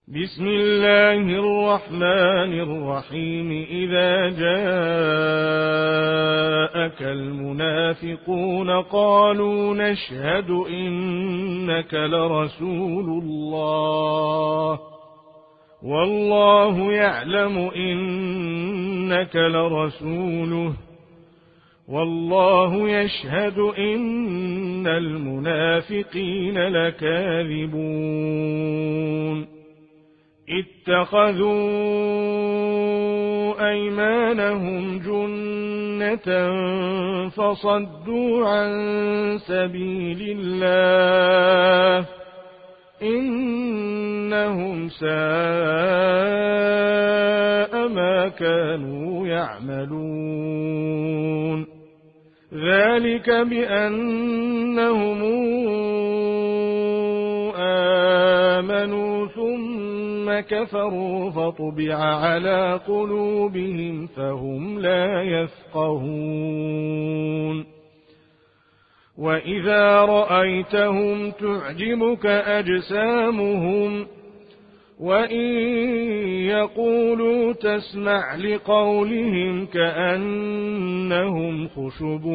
بسم الله الرحمن الرحيم. إذا جاءك المنافقون قالوا نشهد إنك لرسول الله والله يعلم إنك لرسوله والله يشهد إن المنافقين لكاذبون. اتخذوا أيمانهم جنة فصدوا عن سبيل الله إنهم ساء ما كانوا يعملون. ذلك بأنهم آمنوا ثم كفروا فطبع على قلوبهم فهم لا يفقهون. وإذا رأيتهم تعجبك أجسامهم وإن يقولوا تسمع لقولهم كأنهم خشب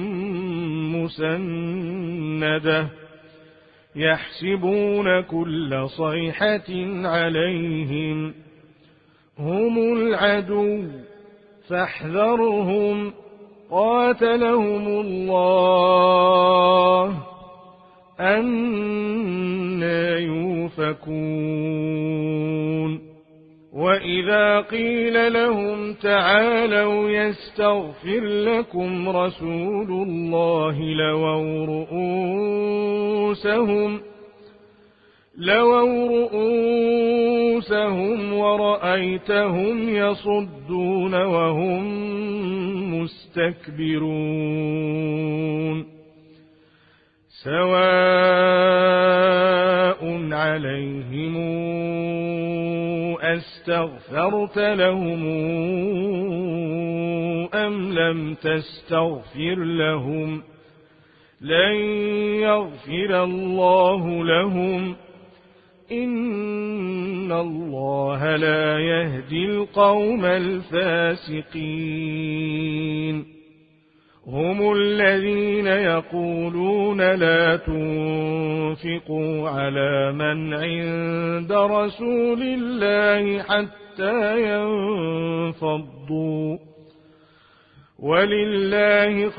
مسندة يحسبون كل صيحة عليهم هم العدو فاحذرهم قاتلهم الله أنى يؤفكون. وإذا قيل لهم تعالوا يستغفر لكم رسول الله لووا رؤوسهم ورأيتهم يصدون وهم مستكبرون. سواء عليهم أستغفرت لهم أم لم تستغفر لهم لن يغفر الله لهم إن الله لا يهدي القوم الفاسقين. هم الذين يقولون لا تنفقوا على من عند رسول الله حتى ينفضوا ولله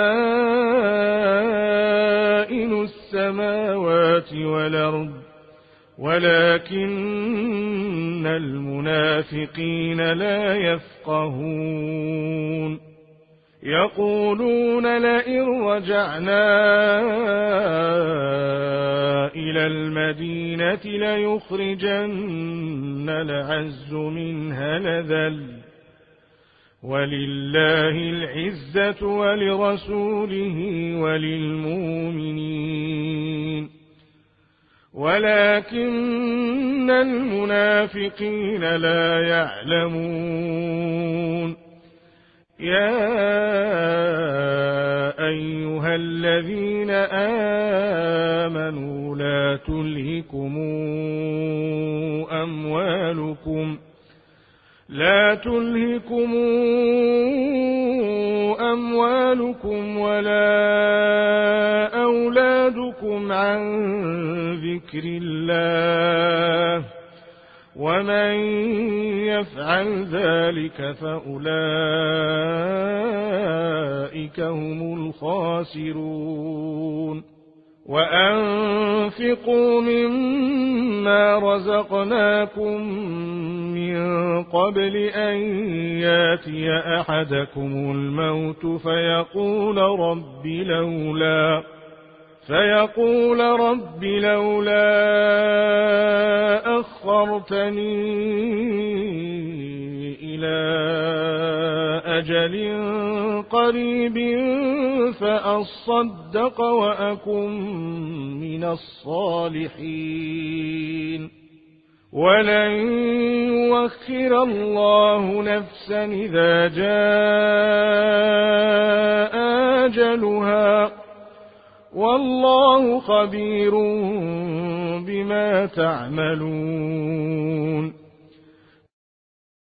خزائن السماوات والأرض ولكن المنافقين لا يفقهون. يقولون لئن رجعنا إلى المدينة ليخرجن الأعز منها الأذل ولله العزة ولرسوله وللمؤمنين ولكن المنافقين لا يعلمون. يا أيها الذين آمنوا لا تلهكم أموالكم ولا أولادكم عن ذكر الله ومن يفعل ذلك فأولئك هم الخاسرون. وأنفقوا مما رزقناكم من قبل أن ياتي أحدكم الموت فيقول رب لولا أخرتني إلى أجل قريب فأصدق وأكن من الصالحين. ولن يؤخر الله نفسا إذا جاء أجلها والله خبير بما تعملون.